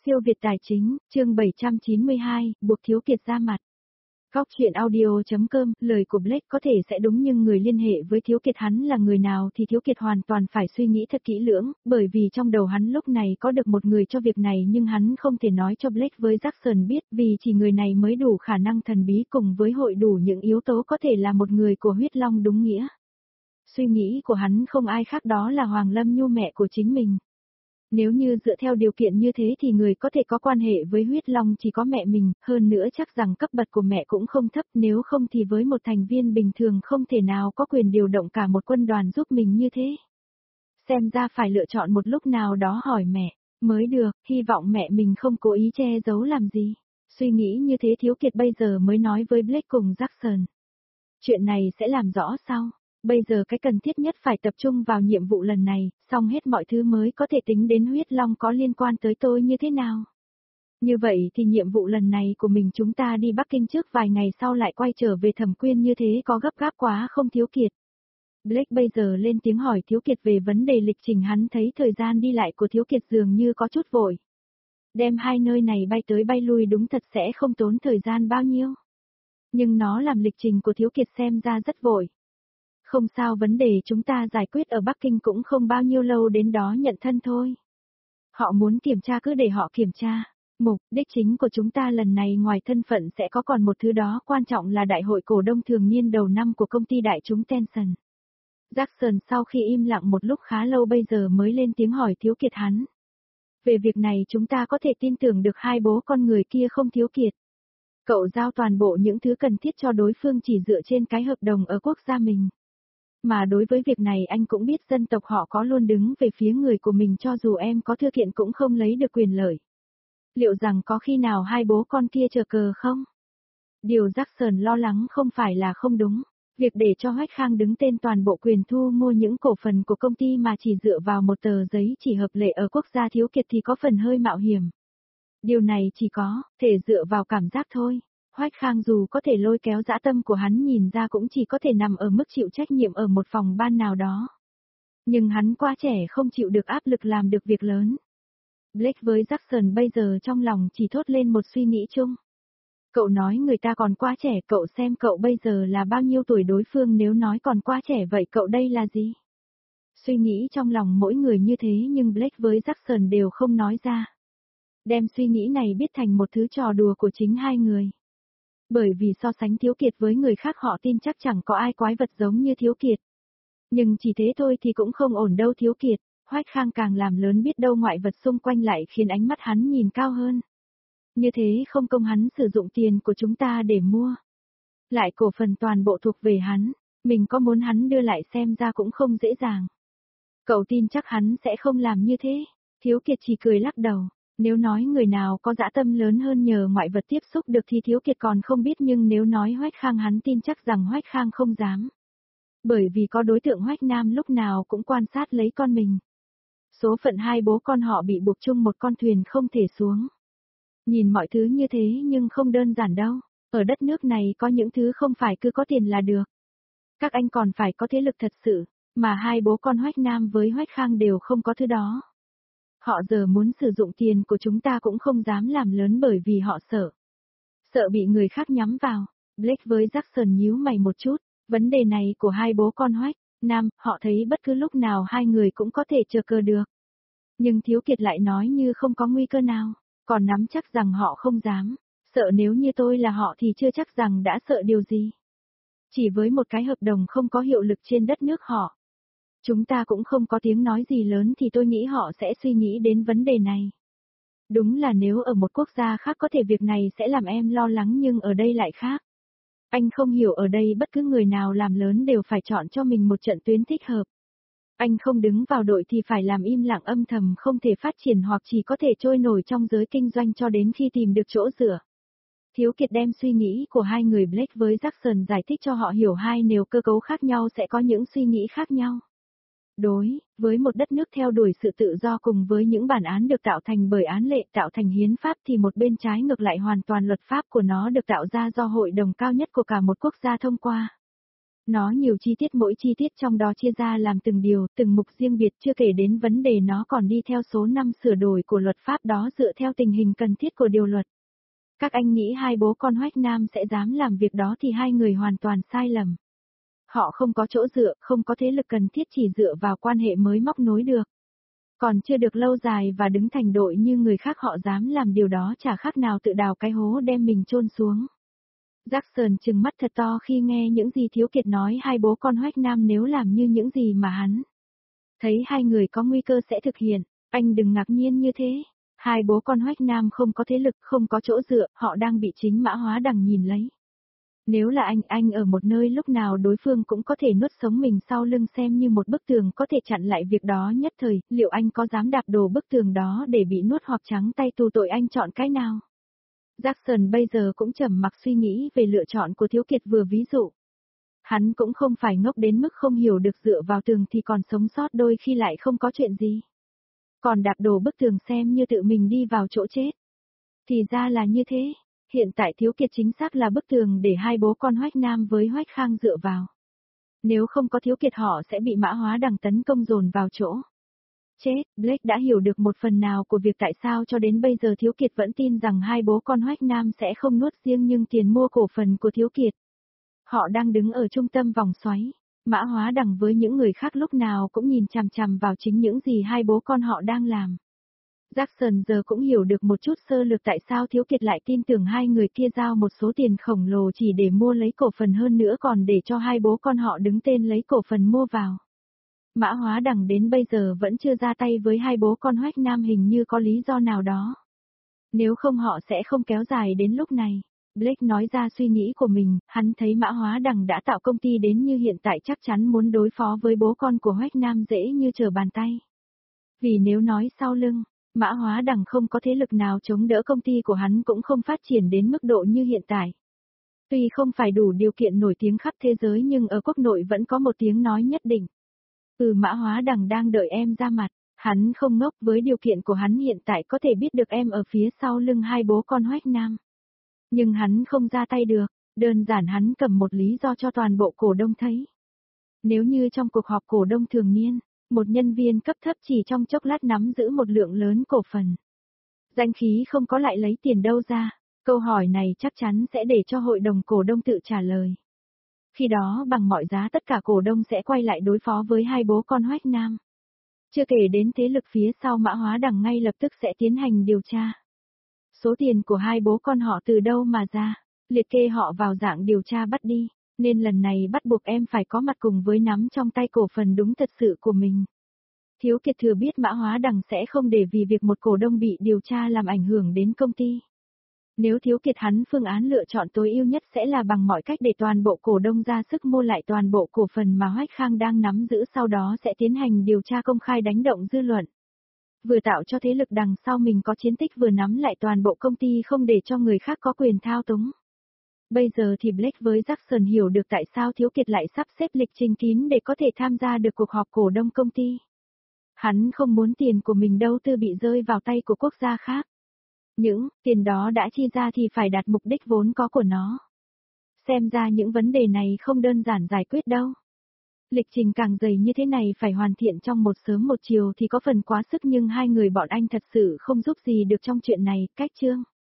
Siêu Việt Tài Chính, chương 792, buộc Thiếu Kiệt ra mặt. Góc chuyện audio.com, lời của Blake có thể sẽ đúng nhưng người liên hệ với Thiếu Kiệt hắn là người nào thì Thiếu Kiệt hoàn toàn phải suy nghĩ thật kỹ lưỡng, bởi vì trong đầu hắn lúc này có được một người cho việc này nhưng hắn không thể nói cho Blake với Jackson biết vì chỉ người này mới đủ khả năng thần bí cùng với hội đủ những yếu tố có thể là một người của huyết long đúng nghĩa. Suy nghĩ của hắn không ai khác đó là Hoàng Lâm Nhu mẹ của chính mình. Nếu như dựa theo điều kiện như thế thì người có thể có quan hệ với huyết long chỉ có mẹ mình, hơn nữa chắc rằng cấp bậc của mẹ cũng không thấp, nếu không thì với một thành viên bình thường không thể nào có quyền điều động cả một quân đoàn giúp mình như thế. Xem ra phải lựa chọn một lúc nào đó hỏi mẹ, mới được, hy vọng mẹ mình không cố ý che giấu làm gì. Suy nghĩ như thế Thiếu Kiệt bây giờ mới nói với Blake cùng Jackson. Chuyện này sẽ làm rõ sau. Bây giờ cái cần thiết nhất phải tập trung vào nhiệm vụ lần này, xong hết mọi thứ mới có thể tính đến huyết long có liên quan tới tôi như thế nào. Như vậy thì nhiệm vụ lần này của mình chúng ta đi Bắc Kinh trước vài ngày sau lại quay trở về Thẩm Quyên như thế có gấp gáp quá không Thiếu Kiệt? Blake bây giờ lên tiếng hỏi Thiếu Kiệt về vấn đề lịch trình hắn thấy thời gian đi lại của Thiếu Kiệt dường như có chút vội. Đem hai nơi này bay tới bay lui đúng thật sẽ không tốn thời gian bao nhiêu. Nhưng nó làm lịch trình của Thiếu Kiệt xem ra rất vội. Không sao vấn đề chúng ta giải quyết ở Bắc Kinh cũng không bao nhiêu lâu đến đó nhận thân thôi. Họ muốn kiểm tra cứ để họ kiểm tra. Mục đích chính của chúng ta lần này ngoài thân phận sẽ có còn một thứ đó quan trọng là đại hội cổ đông thường niên đầu năm của công ty đại chúng Tencent. Jackson sau khi im lặng một lúc khá lâu bây giờ mới lên tiếng hỏi Thiếu Kiệt hắn. Về việc này chúng ta có thể tin tưởng được hai bố con người kia không Thiếu Kiệt? Cậu giao toàn bộ những thứ cần thiết cho đối phương chỉ dựa trên cái hợp đồng ở quốc gia mình. Mà đối với việc này anh cũng biết dân tộc họ có luôn đứng về phía người của mình cho dù em có thư kiện cũng không lấy được quyền lợi. Liệu rằng có khi nào hai bố con kia chờ cờ không? Điều Jackson lo lắng không phải là không đúng. Việc để cho Hoách Khang đứng tên toàn bộ quyền thu mua những cổ phần của công ty mà chỉ dựa vào một tờ giấy chỉ hợp lệ ở quốc gia Thiếu Kiệt thì có phần hơi mạo hiểm. Điều này chỉ có thể dựa vào cảm giác thôi. Hoách Khang dù có thể lôi kéo dã tâm của hắn nhìn ra cũng chỉ có thể nằm ở mức chịu trách nhiệm ở một phòng ban nào đó. Nhưng hắn quá trẻ không chịu được áp lực làm được việc lớn. Blake với Jackson bây giờ trong lòng chỉ thốt lên một suy nghĩ chung. Cậu nói người ta còn quá trẻ, cậu xem cậu bây giờ là bao nhiêu tuổi đối phương nếu nói còn quá trẻ vậy cậu đây là gì? Suy nghĩ trong lòng mỗi người như thế nhưng Blake với Jackson đều không nói ra. Đem suy nghĩ này biết thành một thứ trò đùa của chính hai người. Bởi vì so sánh Thiếu Kiệt với người khác họ tin chắc chẳng có ai quái vật giống như Thiếu Kiệt. Nhưng chỉ thế thôi thì cũng không ổn đâu Thiếu Kiệt, Hoách Khang càng làm lớn biết đâu ngoại vật xung quanh lại khiến ánh mắt hắn nhìn cao hơn. Như thế không công hắn sử dụng tiền của chúng ta để mua. Lại cổ phần toàn bộ thuộc về hắn, mình có muốn hắn đưa lại xem ra cũng không dễ dàng. Cậu tin chắc hắn sẽ không làm như thế, Thiếu Kiệt chỉ cười lắc đầu. Nếu nói người nào có dã tâm lớn hơn nhờ ngoại vật tiếp xúc được thì Thiếu Kiệt còn không biết nhưng nếu nói Hoách Khang hắn tin chắc rằng Hoách Khang không dám. Bởi vì có đối tượng Hoách Nam lúc nào cũng quan sát lấy con mình. Số phận hai bố con họ bị buộc chung một con thuyền không thể xuống. Nhìn mọi thứ như thế nhưng không đơn giản đâu. Ở đất nước này có những thứ không phải cứ có tiền là được. Các anh còn phải có thế lực thật sự, mà hai bố con Hoách Nam với Hoách Khang đều không có thứ đó. Họ giờ muốn sử dụng tiền của chúng ta cũng không dám làm lớn bởi vì họ sợ. Sợ bị người khác nhắm vào. Blake với Jackson nhíu mày một chút. Vấn đề này của hai bố con Hoách Nam, họ thấy bất cứ lúc nào hai người cũng có thể chờ cơ được. Nhưng Thiếu Kiệt lại nói như không có nguy cơ nào. Còn nắm chắc rằng họ không dám. Sợ nếu như tôi là họ thì chưa chắc rằng đã sợ điều gì. Chỉ với một cái hợp đồng không có hiệu lực trên đất nước họ. Chúng ta cũng không có tiếng nói gì lớn thì tôi nghĩ họ sẽ suy nghĩ đến vấn đề này. Đúng là nếu ở một quốc gia khác có thể việc này sẽ làm em lo lắng nhưng ở đây lại khác. Anh không hiểu ở đây bất cứ người nào làm lớn đều phải chọn cho mình một trận tuyến thích hợp. Anh không đứng vào đội thì phải làm im lặng âm thầm không thể phát triển hoặc chỉ có thể trôi nổi trong giới kinh doanh cho đến khi tìm được chỗ dựa. Thiếu Kiệt đem suy nghĩ của hai người Blake với Jackson giải thích cho họ hiểu hai nếu cơ cấu khác nhau sẽ có những suy nghĩ khác nhau. Đối với một đất nước theo đuổi sự tự do cùng với những bản án được tạo thành bởi án lệ tạo thành hiến pháp thì một bên trái ngược lại hoàn toàn luật pháp của nó được tạo ra do hội đồng cao nhất của cả một quốc gia thông qua. Nó nhiều chi tiết, mỗi chi tiết trong đó chia ra làm từng điều, từng mục riêng biệt, chưa kể đến vấn đề nó còn đi theo số năm sửa đổi của luật pháp đó dựa theo tình hình cần thiết của điều luật. Các anh nghĩ hai bố con Hoách Nam sẽ dám làm việc đó thì hai người hoàn toàn sai lầm. Họ không có chỗ dựa, không có thế lực cần thiết, chỉ dựa vào quan hệ mới móc nối được. Còn chưa được lâu dài và đứng thành đội như người khác họ dám làm điều đó chả khác nào tự đào cái hố đem mình chôn xuống. Jackson trừng mắt thật to khi nghe những gì Thiếu Kiệt nói hai bố con Hoách Nam nếu làm như những gì mà hắn thấy hai người có nguy cơ sẽ thực hiện. Anh đừng ngạc nhiên như thế. Hai bố con Hoách Nam không có thế lực, không có chỗ dựa, họ đang bị chính Mã Hóa Đằng nhìn lấy. Nếu là anh ở một nơi lúc nào đối phương cũng có thể nuốt sống mình sau lưng xem như một bức tường có thể chặn lại việc đó nhất thời, liệu anh có dám đạp đổ bức tường đó để bị nuốt hoặc trắng tay tù tội, anh chọn cái nào? Jackson bây giờ cũng trầm mặc suy nghĩ về lựa chọn của Thiếu Kiệt vừa ví dụ. Hắn cũng không phải ngốc đến mức không hiểu được dựa vào tường thì còn sống sót đôi khi lại không có chuyện gì. Còn đạp đổ bức tường xem như tự mình đi vào chỗ chết. Thì ra là như thế. Hiện tại Thiếu Kiệt chính xác là bức tường để hai bố con Hoách Nam với Hoách Khang dựa vào. Nếu không có Thiếu Kiệt họ sẽ bị Mã Hóa Đằng tấn công dồn vào chỗ chết. Blake đã hiểu được một phần nào của việc tại sao cho đến bây giờ Thiếu Kiệt vẫn tin rằng hai bố con Hoách Nam sẽ không nuốt riêng nhưng tiền mua cổ phần của Thiếu Kiệt. Họ đang đứng ở trung tâm vòng xoáy. Mã Hóa Đằng với những người khác lúc nào cũng nhìn chằm chằm vào chính những gì hai bố con họ đang làm. Jackson giờ cũng hiểu được một chút sơ lược tại sao Thiếu Kiệt lại tin tưởng hai người kia giao một số tiền khổng lồ chỉ để mua lấy cổ phần, hơn nữa còn để cho hai bố con họ đứng tên lấy cổ phần mua vào. Mã Hóa Đằng đến bây giờ vẫn chưa ra tay với hai bố con Hoách Nam, hình như có lý do nào đó. Nếu không họ sẽ không kéo dài đến lúc này. Blake nói ra suy nghĩ của mình, hắn thấy Mã Hóa Đằng đã tạo công ty đến như hiện tại chắc chắn muốn đối phó với bố con của Hoách Nam dễ như trở bàn tay. Vì nếu nói sau lưng, Mã Hóa Đằng không có thế lực nào chống đỡ công ty của hắn cũng không phát triển đến mức độ như hiện tại. Tuy không phải đủ điều kiện nổi tiếng khắp thế giới nhưng ở quốc nội vẫn có một tiếng nói nhất định. Mã Hóa Đằng đang đợi em ra mặt, hắn không ngốc, với điều kiện của hắn hiện tại có thể biết được em ở phía sau lưng hai bố con Hoách Nam. Nhưng hắn không ra tay được, đơn giản hắn cầm một lý do cho toàn bộ cổ đông thấy. Nếu như trong cuộc họp cổ đông thường niên, một nhân viên cấp thấp chỉ trong chốc lát nắm giữ một lượng lớn cổ phần. Danh khí không có lại lấy tiền đâu ra? Câu hỏi này chắc chắn sẽ để cho hội đồng cổ đông tự trả lời. Khi đó bằng mọi giá tất cả cổ đông sẽ quay lại đối phó với hai bố con Hoách Nam. Chưa kể đến thế lực phía sau Mã Hóa Đằng ngay lập tức sẽ tiến hành điều tra. Số tiền của hai bố con họ từ đâu mà ra, liệt kê họ vào dạng điều tra bắt đi. Nên lần này bắt buộc em phải có mặt cùng với nắm trong tay cổ phần đúng thật sự của mình. Thiếu Kiệt thừa biết Mã Hóa Đằng sẽ không để vì việc một cổ đông bị điều tra làm ảnh hưởng đến công ty. Nếu Thiếu Kiệt hắn phương án lựa chọn tối ưu nhất sẽ là bằng mọi cách để toàn bộ cổ đông ra sức mua lại toàn bộ cổ phần mà Hoách Khang đang nắm giữ, sau đó sẽ tiến hành điều tra công khai đánh động dư luận. Vừa tạo cho thế lực đằng sau mình có chiến tích, vừa nắm lại toàn bộ công ty không để cho người khác có quyền thao túng. Bây giờ thì Blake với Jackson hiểu được tại sao Thiếu Kiệt lại sắp xếp lịch trình kín để có thể tham gia được cuộc họp cổ đông công ty. Hắn không muốn tiền của mình đầu tư bị rơi vào tay của quốc gia khác. Những tiền đó đã chi ra thì phải đạt mục đích vốn có của nó. Xem ra những vấn đề này không đơn giản giải quyết đâu. Lịch trình càng dày như thế này phải hoàn thiện trong một sớm một chiều thì có phần quá sức, nhưng hai người bọn anh thật sự không giúp gì được trong chuyện này. Cách chương